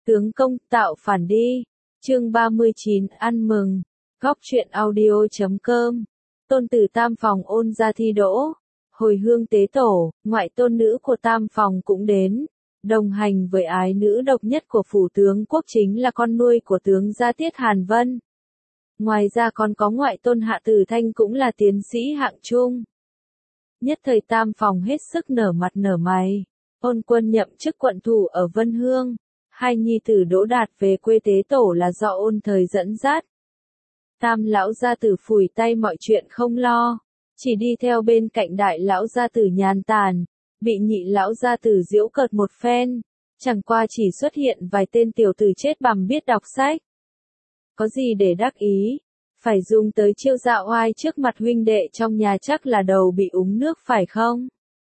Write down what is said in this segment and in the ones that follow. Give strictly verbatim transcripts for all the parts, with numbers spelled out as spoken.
Tướng công tạo phản đi. Chương ba mươi chín ăn mừng. Góc truyện audio chấm com. Tôn tử Tam Phòng ôn ra thi đỗ. Hồi hương tế tổ, ngoại tôn nữ của Tam Phòng cũng đến. Đồng hành với ái nữ độc nhất của phủ tướng quốc chính là con nuôi của tướng gia Tiết Hàn Vân. Ngoài ra còn có ngoại tôn Hạ Tử Thanh cũng là tiến sĩ hạng trung. Nhất thời Tam Phòng hết sức nở mặt nở mày. Ôn Quân nhậm chức quận thủ ở Vân Hương. Hai nhi tử Đỗ Đạt về quê tế tổ là do Ôn Thời dẫn dắt. Tam lão gia tử phủi tay mọi chuyện không lo, chỉ đi theo bên cạnh đại lão gia tử nhàn tản, bị nhị lão gia tử giễu cợt một phen, chẳng qua chỉ xuất hiện vài tên tiểu tử chết bằm biết đọc sách. Có gì để đắc ý, phải dùng tới chiêu dạo oai trước mặt huynh đệ trong nhà chắc là đầu bị uống nước phải không?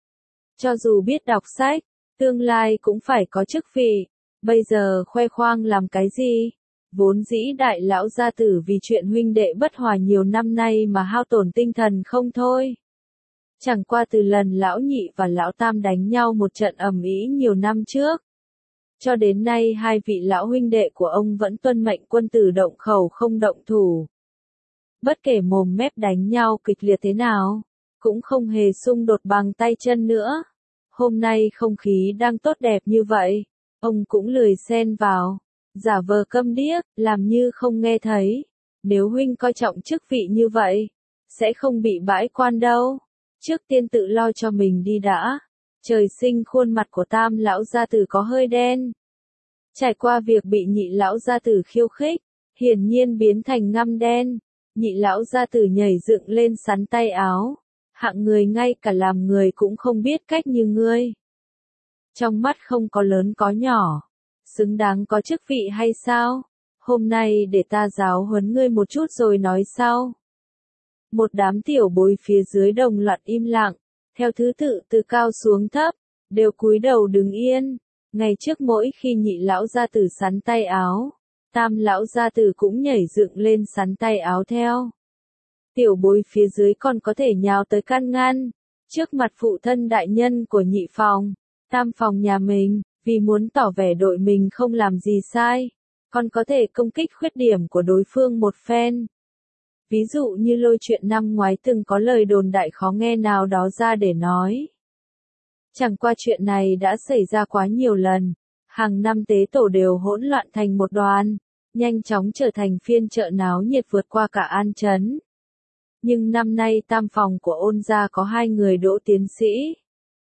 Cho dù biết đọc sách, tương lai cũng phải có chức vị, bây giờ khoe khoang làm cái gì? Vốn dĩ đại lão gia tử vì chuyện huynh đệ bất hòa nhiều năm nay mà hao tổn tinh thần không thôi. Chẳng qua từ lần lão nhị và lão tam đánh nhau một trận ầm ĩ nhiều năm trước. Cho đến nay hai vị lão huynh đệ của ông vẫn tuân mệnh quân tử động khẩu không động thủ. Bất kể mồm mép đánh nhau kịch liệt thế nào, cũng không hề xung đột bằng tay chân nữa. Hôm nay không khí đang tốt đẹp như vậy, ông cũng lười xen vào. Giả vờ câm điếc, làm như không nghe thấy. Nếu huynh coi trọng chức vị như vậy, sẽ không bị bãi quan đâu. Trước tiên tự lo cho mình đi đã. Trời sinh khuôn mặt của Tam lão gia tử có hơi đen. Trải qua việc bị nhị lão gia tử khiêu khích, hiển nhiên biến thành ngăm đen. Nhị lão gia tử nhảy dựng lên sắn tay áo. Hạng người ngay cả làm người cũng không biết cách như ngươi. Trong mắt không có lớn có nhỏ. Xứng đáng có chức vị hay sao? Hôm nay để ta giáo huấn ngươi một chút rồi nói sau. Một đám tiểu bối phía dưới đồng loạt im lặng, theo thứ tự từ cao xuống thấp, đều cúi đầu đứng yên. Ngày trước mỗi khi nhị lão gia tử sắn tay áo, Tam lão gia tử cũng nhảy dựng lên sắn tay áo theo. Tiểu bối phía dưới còn có thể nhào tới can ngăn, trước mặt phụ thân đại nhân của nhị phòng, Tam phòng nhà mình. Vì muốn tỏ vẻ đội mình không làm gì sai, còn có thể công kích khuyết điểm của đối phương một phen. Ví dụ như lôi chuyện năm ngoái từng có lời đồn đại khó nghe nào đó ra để nói. Chẳng qua chuyện này đã xảy ra quá nhiều lần, hàng năm tế tổ đều hỗn loạn thành một đoàn, nhanh chóng trở thành phiên chợ náo nhiệt vượt qua cả An Trấn. Nhưng năm nay Tam phòng của Ôn gia có hai người đỗ tiến sĩ.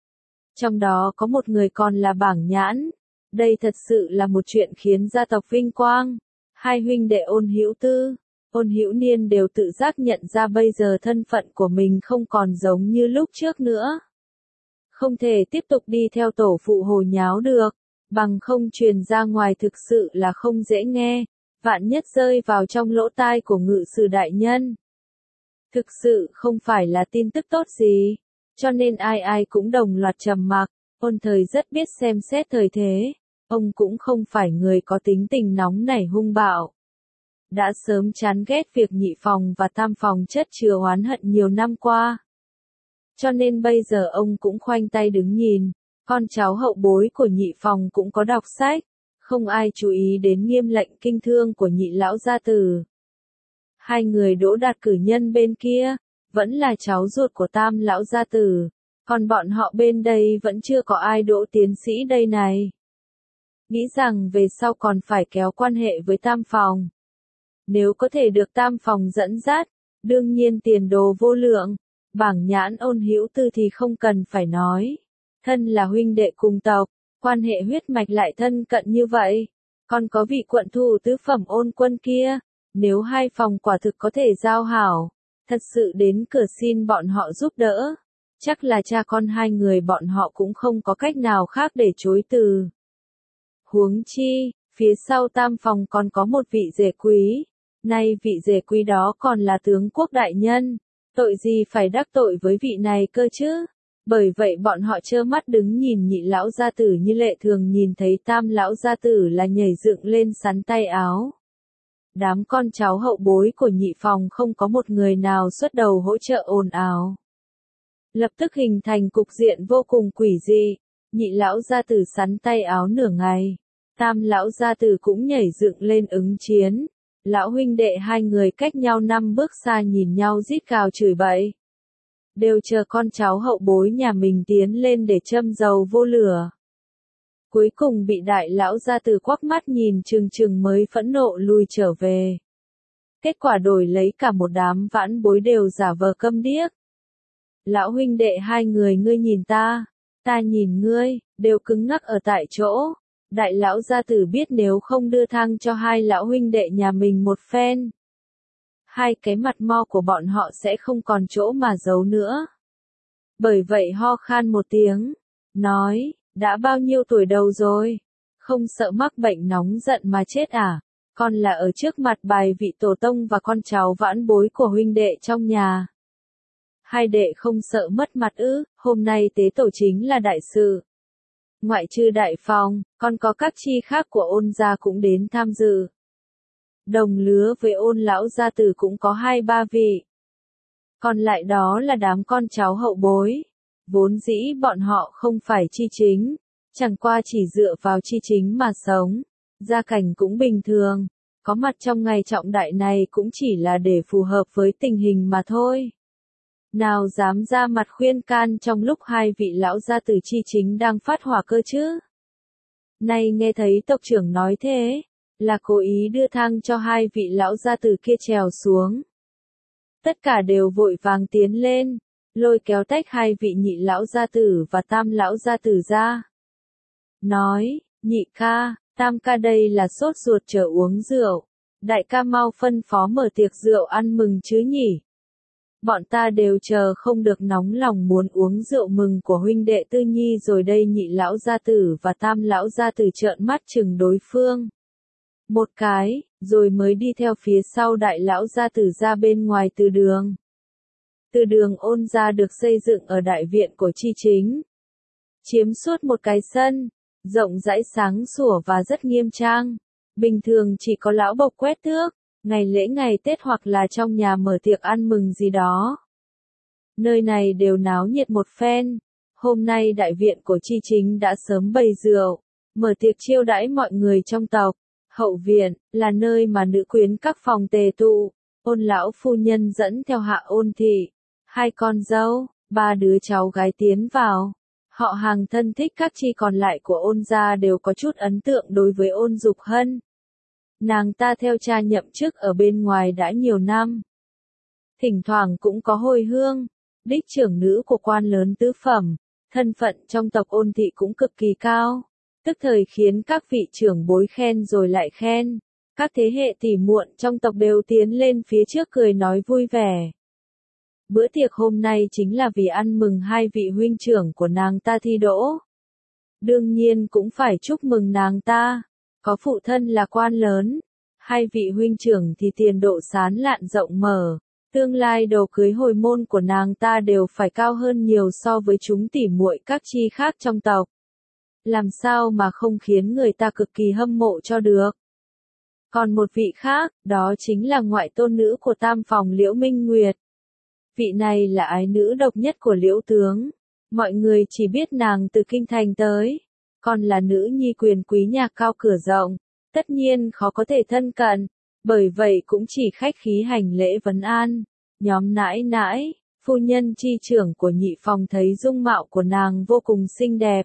Trong đó có một người còn là Bảng Nhãn. Đây thật sự là một chuyện khiến gia tộc vinh quang. Hai huynh đệ Ôn Hữu Tư, Ôn Hữu Niên đều tự giác nhận ra bây giờ thân phận của mình không còn giống như lúc trước nữa. Không thể tiếp tục đi theo tổ phụ hồ nháo được, bằng không truyền ra ngoài thực sự là không dễ nghe, vạn nhất rơi vào trong lỗ tai của ngự sử đại nhân. Thực sự không phải là tin tức tốt gì. Cho nên ai ai cũng đồng loạt trầm mặc. Ôn Thời rất biết xem xét thời thế. Ông cũng không phải người có tính tình nóng nảy hung bạo. Đã sớm chán ghét việc nhị phòng và tam phòng chất chứa oán hận nhiều năm qua. Cho nên bây giờ ông cũng khoanh tay đứng nhìn. Con cháu hậu bối của nhị phòng cũng có đọc sách. Không ai chú ý đến nghiêm lệnh kinh thương của nhị lão gia tử. Hai người Đỗ Đạt cử nhân bên kia vẫn là cháu ruột của Tam lão gia tử, còn bọn họ bên đây vẫn chưa có ai đỗ tiến sĩ đây này. Nghĩ rằng về sau còn phải kéo quan hệ với Tam phòng. Nếu có thể được Tam phòng dẫn dắt, đương nhiên tiền đồ vô lượng. Bảng Nhãn Ôn Hữu Tư thì không cần phải nói. Thân là huynh đệ cùng tộc, quan hệ huyết mạch lại thân cận như vậy. Còn có vị quận thủ tứ phẩm Ôn Quân kia, nếu hai phòng quả thực có thể giao hảo. Thật sự đến cửa xin bọn họ giúp đỡ. Chắc là cha con hai người bọn họ cũng không có cách nào khác để chối từ. Huống chi, phía sau Tam phòng còn có một vị rể quý. Nay vị rể quý đó còn là tướng quốc đại nhân. Tội gì phải đắc tội với vị này cơ chứ? Bởi vậy bọn họ trơ mắt đứng nhìn nhị lão gia tử như lệ thường nhìn thấy Tam lão gia tử là nhảy dựng lên sắn tay áo. Đám con cháu hậu bối của nhị phòng không có một người nào xuất đầu hỗ trợ ồn ào. Lập tức hình thành cục diện vô cùng quỷ dị, nhị lão gia tử sắn tay áo nửa ngày. Tam lão gia tử cũng nhảy dựng lên ứng chiến. Lão huynh đệ hai người cách nhau năm bước xa nhìn nhau rít gào chửi bậy. Đều chờ con cháu hậu bối nhà mình tiến lên để châm dầu vô lửa. Cuối cùng bị đại lão gia tử quắc mắt nhìn chừng chừng mới phẫn nộ lùi trở về. Kết quả đổi lấy cả một đám vãn bối đều giả vờ câm điếc. Lão huynh đệ hai người ngươi nhìn ta, ta nhìn ngươi, đều cứng ngắc ở tại chỗ. Đại lão gia tử biết nếu không đưa thang cho hai lão huynh đệ nhà mình một phen, hai cái mặt mo của bọn họ sẽ không còn chỗ mà giấu nữa. Bởi vậy ho khan một tiếng, nói, đã bao nhiêu tuổi đầu rồi, không sợ mắc bệnh nóng giận mà chết à, còn là ở trước mặt bài vị tổ tông và con cháu vãn bối của huynh đệ trong nhà. Hai đệ không sợ mất mặt ư, hôm nay tế tổ chính là đại sự. Ngoại trừ đại phòng, còn có các chi khác của ôn gia cũng đến tham dự. Đồng lứa với ôn lão gia tử cũng có hai ba vị. Còn lại đó là đám con cháu hậu bối. Vốn dĩ bọn họ không phải chi chính, chẳng qua chỉ dựa vào chi chính mà sống. Gia cảnh cũng bình thường, có mặt trong ngày trọng đại này cũng chỉ là để phù hợp với tình hình mà thôi. Nào dám ra mặt khuyên can trong lúc hai vị lão gia tử chi chính đang phát hỏa cơ chứ? Nay nghe thấy tộc trưởng nói thế, là cố ý đưa thang cho hai vị lão gia tử kia trèo xuống. Tất cả đều vội vàng tiến lên, lôi kéo tách hai vị nhị lão gia tử và tam lão gia tử ra. Nói, nhị ca, tam ca đây là sốt ruột chờ uống rượu, đại ca mau phân phó mở tiệc rượu ăn mừng chứ nhỉ. Bọn ta đều chờ không được nóng lòng muốn uống rượu mừng của huynh đệ Tư Nhi rồi đây. Nhị lão gia tử và tam lão gia tử trợn mắt chừng đối phương. Một cái, rồi mới đi theo phía sau đại lão gia tử ra bên ngoài từ đường. Từ đường ôn gia được xây dựng ở đại viện của chi chính. Chiếm suốt một cái sân, rộng rãi sáng sủa và rất nghiêm trang. Bình thường chỉ có lão bộc quét tước, ngày lễ ngày Tết hoặc là trong nhà mở tiệc ăn mừng gì đó. Nơi này đều náo nhiệt một phen. Hôm nay đại viện của chi chính đã sớm bày rượu, mở tiệc chiêu đãi mọi người trong tộc. Hậu viện là nơi mà nữ quyến các phòng tề tụ. Ôn lão phu nhân dẫn theo Hạ Ôn thị, hai con dâu, ba đứa cháu gái tiến vào. Họ hàng thân thích các chi còn lại của ôn gia đều có chút ấn tượng đối với Ôn Dục Hân. Nàng ta theo cha nhậm chức ở bên ngoài đã nhiều năm. Thỉnh thoảng cũng có hồi hương, đích trưởng nữ của quan lớn tứ phẩm, thân phận trong tộc Ôn thị cũng cực kỳ cao, tức thời khiến các vị trưởng bối khen rồi lại khen. Các thế hệ tỉ muội trong tộc đều tiến lên phía trước cười nói vui vẻ. Bữa tiệc hôm nay chính là vì ăn mừng hai vị huynh trưởng của nàng ta thi đỗ. Đương nhiên cũng phải chúc mừng nàng ta, có phụ thân là quan lớn, hai vị huynh trưởng thì tiền độ sán lạn rộng mở, tương lai đồ cưới hồi môn của nàng ta đều phải cao hơn nhiều so với chúng tỉ muội các chi khác trong tộc. Làm sao mà không khiến người ta cực kỳ hâm mộ cho được. Còn một vị khác, đó chính là ngoại tôn nữ của tam phòng Liễu Minh Nguyệt. Vị này là ái nữ độc nhất của Liễu tướng. Mọi người chỉ biết nàng từ kinh thành tới. Còn là nữ nhi quyền quý nhà cao cửa rộng. Tất nhiên khó có thể thân cận. Bởi vậy cũng chỉ khách khí hành lễ vấn an. Nhóm nãi nãi, phu nhân chi trưởng của nhị phòng thấy dung mạo của nàng vô cùng xinh đẹp.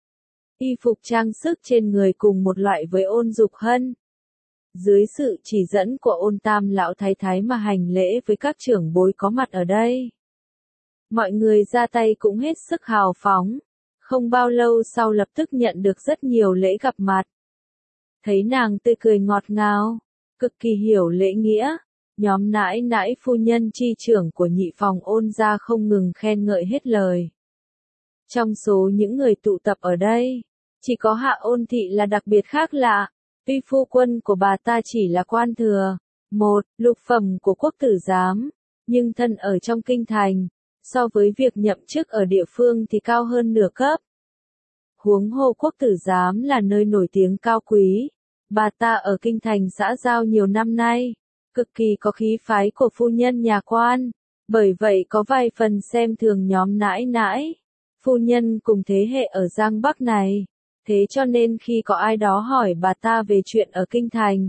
Y phục trang sức trên người cùng một loại với Ôn Dục Hân. Dưới sự chỉ dẫn của Ôn Tam lão thái thái mà hành lễ với các trưởng bối có mặt ở đây. Mọi người ra tay cũng hết sức hào phóng, không bao lâu sau lập tức nhận được rất nhiều lễ gặp mặt. Thấy nàng tươi cười ngọt ngào, cực kỳ hiểu lễ nghĩa, nhóm nãi nãi phu nhân chi trưởng của nhị phòng Ôn gia không ngừng khen ngợi hết lời. Trong số những người tụ tập ở đây, chỉ có Hạ Ôn thị là đặc biệt khác lạ. Tuy phu quân của bà ta chỉ là quan thừa, một, lục phẩm của quốc tử giám, nhưng thân ở trong kinh thành, so với việc nhậm chức ở địa phương thì cao hơn nửa cấp. Huống hồ quốc tử giám là nơi nổi tiếng cao quý, bà ta ở kinh thành xã giao nhiều năm nay, cực kỳ có khí phái của phu nhân nhà quan, bởi vậy có vài phần xem thường nhóm nãi nãi, phu nhân cùng thế hệ ở Giang Bắc này. Thế cho nên khi có ai đó hỏi bà ta về chuyện ở Kinh Thành,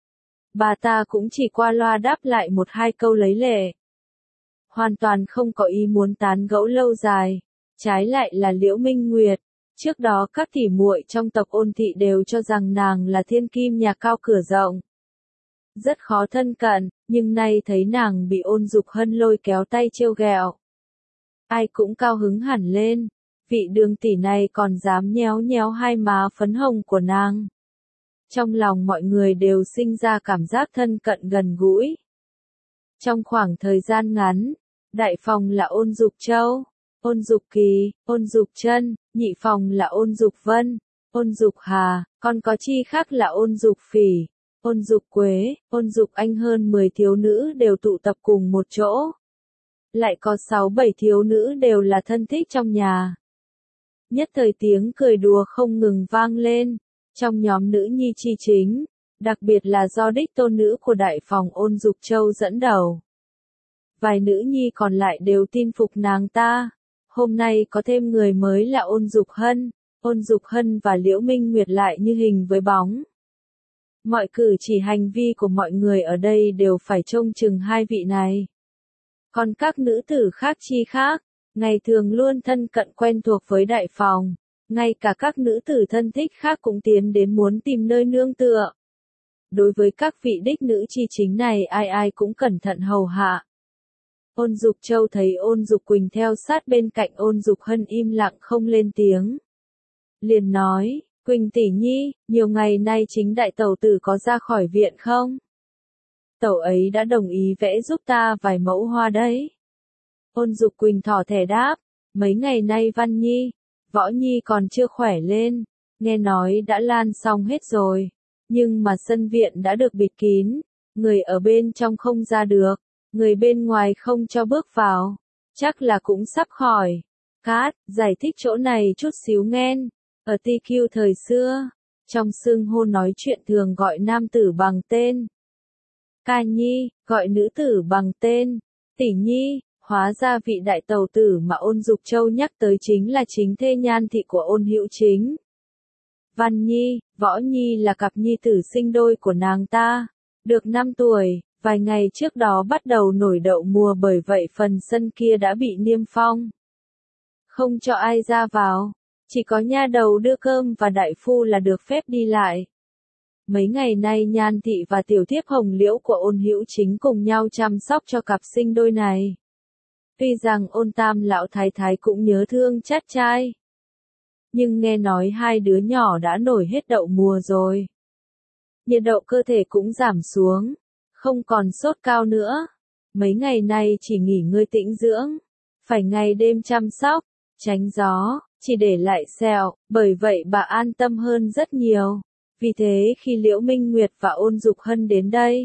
bà ta cũng chỉ qua loa đáp lại một hai câu lấy lệ. Hoàn toàn không có ý muốn tán gẫu lâu dài. Trái lại là Liễu Minh Nguyệt. Trước đó các tỉ muội trong tộc Ôn thị đều cho rằng nàng là thiên kim nhà cao cửa rộng, rất khó thân cận, nhưng nay thấy nàng bị Ôn Dục Hân lôi kéo tay trêu ghẹo, ai cũng cao hứng hẳn lên. Vị Đường tỷ này còn dám nhéo nhéo hai má phấn hồng của nàng. Trong lòng mọi người đều sinh ra cảm giác thân cận gần gũi. Trong khoảng thời gian ngắn, đại phòng là Ôn Dục Châu, Ôn Dục Kỳ, Ôn Dục Trân, nhị phòng là Ôn Dục Vân, Ôn Dục Hà, còn có chi khác là Ôn Dục Phỉ, Ôn Dục Quế, Ôn Dục Anh, hơn mười thiếu nữ đều tụ tập cùng một chỗ. Lại có sáu bảy thiếu nữ đều là thân thích trong nhà. Nhất thời tiếng cười đùa không ngừng vang lên, trong nhóm nữ nhi chi chính, đặc biệt là do đích tôn nữ của đại phòng Ôn Dục Châu dẫn đầu. Vài nữ nhi còn lại đều tin phục nàng ta. Hôm nay có thêm người mới là Ôn Dục Hân, Ôn Dục Hân và Liễu Minh Nguyệt lại như hình với bóng. Mọi cử chỉ hành vi của mọi người ở đây đều phải trông chừng hai vị này. Còn các nữ tử khác chi khác, ngày thường luôn thân cận quen thuộc với đại phòng, ngay cả các nữ tử thân thích khác cũng tiến đến muốn tìm nơi nương tựa. Đối với các vị đích nữ chi chính này ai ai cũng cẩn thận hầu hạ. Ôn Dục Châu thấy Ôn Dục Quỳnh theo sát bên cạnh Ôn Dục Hân im lặng không lên tiếng. Liền nói, Quỳnh tỷ nhi, nhiều ngày nay chính đại tẩu tử có ra khỏi viện không? Tẩu ấy đã đồng ý vẽ giúp ta vài mẫu hoa đấy. Ôn Dục Quỳnh thỏ thẻ đáp, mấy ngày nay Văn Nhi, Võ Nhi còn chưa khỏe lên, nghe nói đã lan xong hết rồi, nhưng mà sân viện đã được bịt kín, người ở bên trong không ra được, người bên ngoài không cho bước vào, chắc là cũng sắp khỏi. Cát, giải thích chỗ này chút xíu nghen, ở tê quy thời xưa, trong xưng hô nói chuyện thường gọi nam tử bằng tên. Ca nhi, gọi nữ tử bằng tên, tỷ nhi, hóa ra vị đại tẩu tử mà Ôn Dục Châu nhắc tới chính là chính thê Nhan thị của Ôn Hữu Chính. Văn Nhi, Võ Nhi là cặp nhi tử sinh đôi của nàng ta, được năm tuổi, vài ngày trước đó bắt đầu nổi đậu mùa, bởi vậy phần sân kia đã bị niêm phong. Không cho ai ra vào, chỉ có nha đầu đưa cơm và đại phu là được phép đi lại. Mấy ngày nay Nhan thị và tiểu thiếp Hồng Liễu của Ôn Hữu Chính cùng nhau chăm sóc cho cặp sinh đôi này. Tuy rằng Ôn Tam lão thái thái cũng nhớ thương chát trai, nhưng nghe nói hai đứa nhỏ đã nổi hết đậu mùa rồi. Nhiệt độ cơ thể cũng giảm xuống, không còn sốt cao nữa. Mấy ngày nay chỉ nghỉ ngơi tĩnh dưỡng, phải ngày đêm chăm sóc, tránh gió, chỉ để lại sẹo, bởi vậy bà an tâm hơn rất nhiều. Vì thế khi Liễu Minh Nguyệt và Ôn Dục Hân đến đây,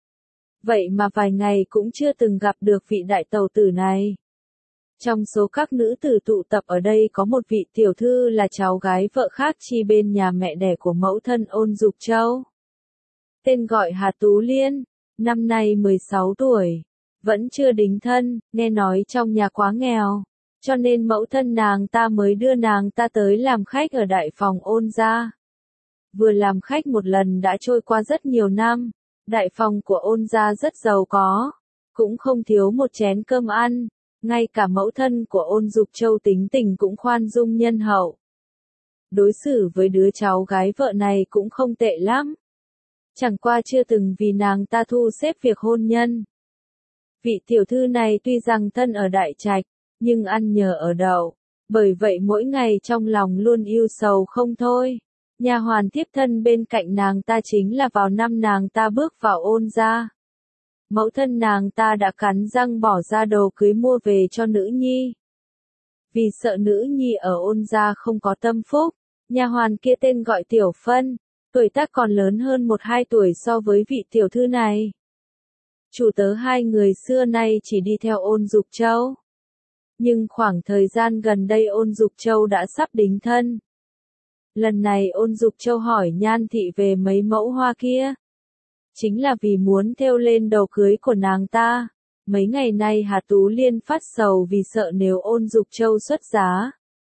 vậy mà vài ngày cũng chưa từng gặp được vị đại tẩu tử này. Trong số các nữ tử tụ tập ở đây có một vị tiểu thư là cháu gái vợ khác chi bên nhà mẹ đẻ của mẫu thân Ôn Dục Châu. Tên gọi Hà Tú Liên, năm nay mười sáu tuổi, vẫn chưa đính thân, nghe nói trong nhà quá nghèo, cho nên mẫu thân nàng ta mới đưa nàng ta tới làm khách ở đại phòng Ôn gia. Vừa làm khách một lần đã trôi qua rất nhiều năm, đại phòng của Ôn gia rất giàu có, cũng không thiếu một chén cơm ăn, ngay cả mẫu thân của Ôn Dục Châu tính tình cũng khoan dung nhân hậu. Đối xử với đứa cháu gái vợ này cũng không tệ lắm. Chẳng qua chưa từng vì nàng ta thu xếp việc hôn nhân. Vị tiểu thư này tuy rằng thân ở đại trạch, nhưng ăn nhờ ở đậu, bởi vậy mỗi ngày trong lòng luôn ưu sầu không thôi. Nha hoàn thiếp thân bên cạnh nàng ta chính là vào năm nàng ta bước vào Ôn gia, mẫu thân nàng ta đã cắn răng bỏ ra đồ cưới mua về cho nữ nhi. Vì sợ nữ nhi ở Ôn gia không có tâm phúc, nha hoàn kia tên gọi Tiểu Phân, tuổi tác còn lớn hơn một hai tuổi so với vị tiểu thư này. Chủ tớ hai người xưa nay chỉ đi theo Ôn Dục Châu. Nhưng khoảng thời gian gần đây Ôn Dục Châu đã sắp đính thân. Lần này Ôn Dục Châu hỏi Nhan thị về mấy mẫu hoa kia, chính là vì muốn thêu lên đầu cưới của nàng ta. Mấy ngày nay Hà Tú Liên phát sầu vì sợ nếu Ôn Dục Châu xuất giá,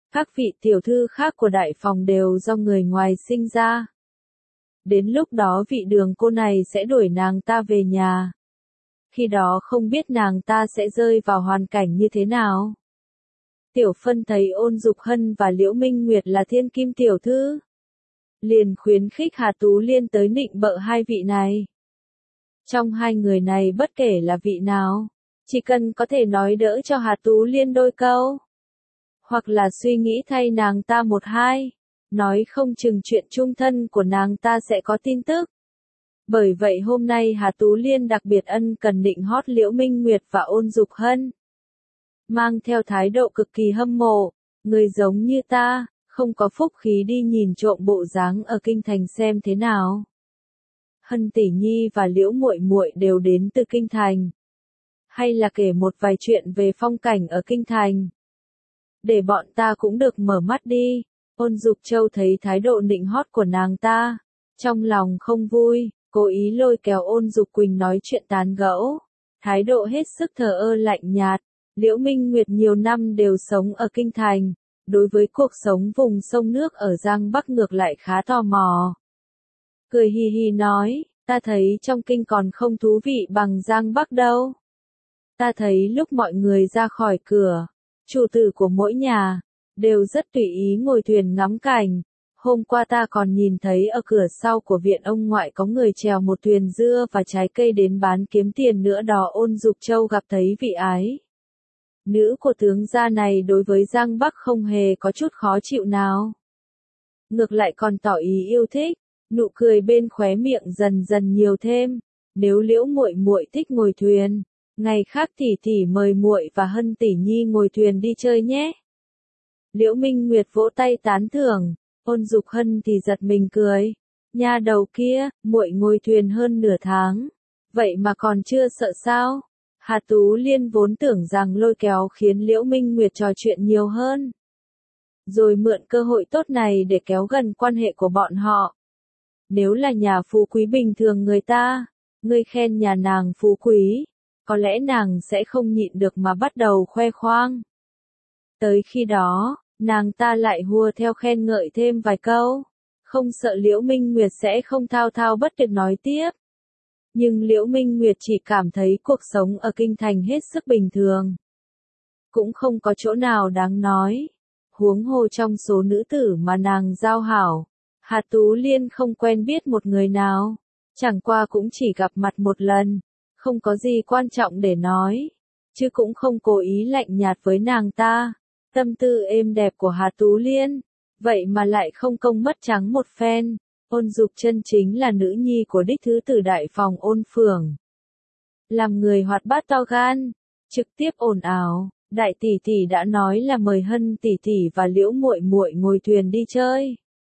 Các vị tiểu thư khác của đại phòng đều do người ngoài sinh ra. Đến lúc đó vị Đường cô này sẽ đuổi nàng ta về nhà. Khi đó không biết nàng ta sẽ rơi vào hoàn cảnh như thế nào. Tiểu Phân thấy Ôn Dục Hân và Liễu Minh Nguyệt là thiên kim tiểu thư, liền khuyến khích Hà Tú Liên tới nịnh bợ hai vị này. Trong hai người này bất kể là vị nào, chỉ cần có thể nói đỡ cho Hà Tú Liên đôi câu, hoặc là suy nghĩ thay nàng ta một hai, nói không chừng chuyện chung thân của nàng ta sẽ có tin tức. Bởi vậy hôm nay Hà Tú Liên đặc biệt ân cần nịnh hót Liễu Minh Nguyệt và Ôn Dục Hân. Mang theo thái độ cực kỳ hâm mộ, người giống như ta, không có phúc khí đi nhìn trộm bộ dáng ở kinh thành xem thế nào. Hân tỷ nhi và Liễu muội muội đều đến từ kinh thành. Hay là kể một vài chuyện về phong cảnh ở kinh thành. Để bọn ta cũng được mở mắt đi. Ôn Dục Châu thấy thái độ nịnh hót của nàng ta, trong lòng không vui, cố ý lôi kéo Ôn Dục Quỳnh nói chuyện tán gẫu, thái độ hết sức thờ ơ lạnh nhạt. Liễu Minh Nguyệt nhiều năm đều sống ở kinh thành, đối với cuộc sống vùng sông nước ở Giang Bắc ngược lại khá tò mò. Cười hì hì nói, ta thấy trong kinh còn không thú vị bằng Giang Bắc đâu. Ta thấy lúc mọi người ra khỏi cửa, chủ tử của mỗi nhà, đều rất tùy ý ngồi thuyền ngắm cảnh. Hôm qua ta còn nhìn thấy ở cửa sau của viện ông ngoại có người trèo một thuyền dưa và trái cây đến bán kiếm tiền nữa đó. Ôn Dục Châu gặp thấy vị ái nữ của tướng gia này đối với Giang Bắc không hề có chút khó chịu nào. Ngược lại còn tỏ ý yêu thích, nụ cười bên khóe miệng dần dần nhiều thêm. Nếu Liễu muội muội thích ngồi thuyền, ngày khác tỷ tỷ mời muội và Hân tỷ nhi ngồi thuyền đi chơi nhé. Liễu Minh Nguyệt vỗ tay tán thưởng, Ôn Dục Hân thì giật mình cười. Nha đầu kia, muội ngồi thuyền hơn nửa tháng, vậy mà còn chưa sợ sao? Hà Tú Liên vốn tưởng rằng lôi kéo khiến Liễu Minh Nguyệt trò chuyện nhiều hơn, rồi mượn cơ hội tốt này để kéo gần quan hệ của bọn họ. Nếu là nhà phú quý bình thường người ta, ngươi khen nhà nàng phú quý, có lẽ nàng sẽ không nhịn được mà bắt đầu khoe khoang. Tới khi đó, nàng ta lại hùa theo khen ngợi thêm vài câu, không sợ Liễu Minh Nguyệt sẽ không thao thao bất tuyệt nói tiếp. Nhưng Liễu Minh Nguyệt chỉ cảm thấy cuộc sống ở kinh thành hết sức bình thường, cũng không có chỗ nào đáng nói. Huống hồ trong số nữ tử mà nàng giao hảo, Hà Tú Liên không quen biết một người nào, chẳng qua cũng chỉ gặp mặt một lần, không có gì quan trọng để nói, chứ cũng không cố ý lạnh nhạt với nàng ta. Tâm tư êm đẹp của Hà Tú Liên, vậy mà lại không công mất trắng một phen. Ôn Dục chân chính là nữ nhi của đích thứ tử đại phòng Ôn Phượng. Làm người hoạt bát to gan, trực tiếp ồn ào, đại tỷ tỷ đã nói là mời Hân tỷ tỷ và Liễu muội muội ngồi thuyền đi chơi.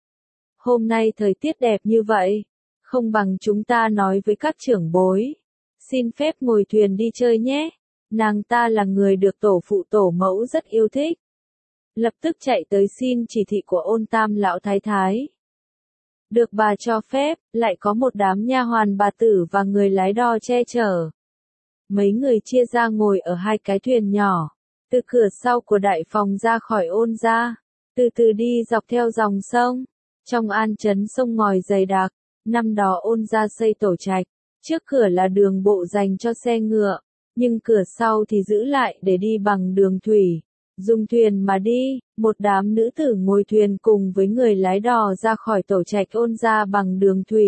Hôm nay thời tiết đẹp như vậy, không bằng chúng ta nói với các trưởng bối, xin phép ngồi thuyền đi chơi nhé. Nàng ta là người được tổ phụ tổ mẫu rất yêu thích, lập tức chạy tới xin chỉ thị của Ôn Tam lão thái thái. Được bà cho phép, lại có một đám nha hoàn bà tử và người lái đò che chở. Mấy người chia ra ngồi ở hai cái thuyền nhỏ, từ cửa sau của đại phòng ra khỏi Ôn gia, từ từ đi dọc theo dòng sông. Trong An Trấn sông ngòi dày đặc, năm đó Ôn gia xây tổ trạch, trước cửa là đường bộ dành cho xe ngựa, nhưng cửa sau thì giữ lại để đi bằng đường thủy. Dùng thuyền mà đi, một đám nữ tử ngồi thuyền cùng với người lái đò ra khỏi tổ trạch Ôn gia bằng đường thủy.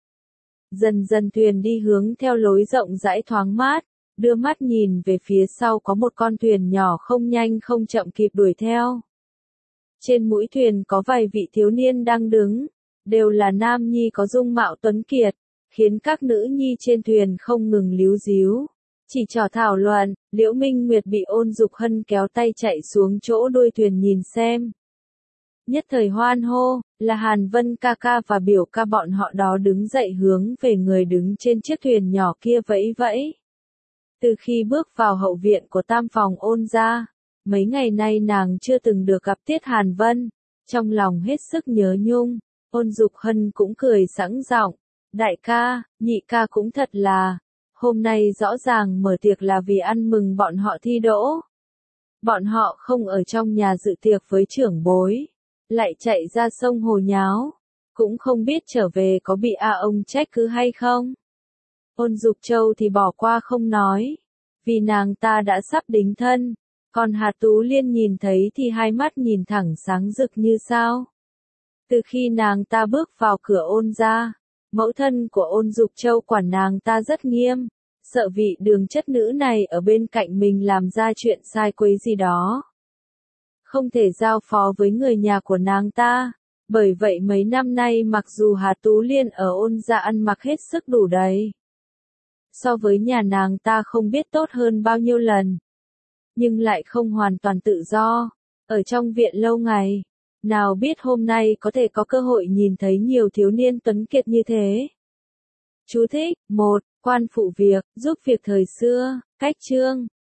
Dần dần thuyền đi hướng theo lối rộng rãi thoáng mát, đưa mắt nhìn về phía sau có một con thuyền nhỏ không nhanh không chậm kịp đuổi theo. Trên mũi thuyền có vài vị thiếu niên đang đứng, đều là nam nhi có dung mạo tuấn kiệt, khiến các nữ nhi trên thuyền không ngừng líu díu. Chỉ trò thảo luận, Liễu Minh Nguyệt bị Ôn Dục Hân kéo tay chạy xuống chỗ đuôi thuyền nhìn xem. Nhất thời hoan hô, là Hàn Vân ca ca và biểu ca bọn họ đó đứng dậy hướng về người đứng trên chiếc thuyền nhỏ kia vẫy vẫy. Từ khi bước vào hậu viện của tam phòng Ôn gia, mấy ngày nay nàng chưa từng được gặp Tiết Hàn Vân, trong lòng hết sức nhớ nhung. Ôn Dục Hân cũng cười sẵn giọng, đại ca, nhị ca cũng thật là, hôm nay rõ ràng mở tiệc là vì ăn mừng bọn họ thi đỗ. Bọn họ không ở trong nhà dự tiệc với trưởng bối, lại chạy ra sông hồ nháo, cũng không biết trở về có bị A ông trách cứ hay không. Ôn Dục Châu thì bỏ qua không nói, vì nàng ta đã sắp đính thân, còn Hà Tú Liên nhìn thấy thì hai mắt nhìn thẳng sáng rực như sao. Từ khi nàng ta bước vào cửa ôn gia, mẫu thân của Ôn Dục Châu quản nàng ta rất nghiêm, sợ vị đường chất nữ này ở bên cạnh mình làm ra chuyện sai quấy gì đó. Không thể giao phó với người nhà của nàng ta, bởi vậy mấy năm nay mặc dù Hà Tú Liên ở ôn gia ăn mặc hết sức đủ đầy, so với nhà nàng ta không biết tốt hơn bao nhiêu lần, nhưng lại không hoàn toàn tự do, ở trong viện lâu ngày, nào biết hôm nay có thể có cơ hội nhìn thấy nhiều thiếu niên tuấn kiệt như thế. Chú thích, một. Quan phụ việc, giúp việc thời xưa, cách chương.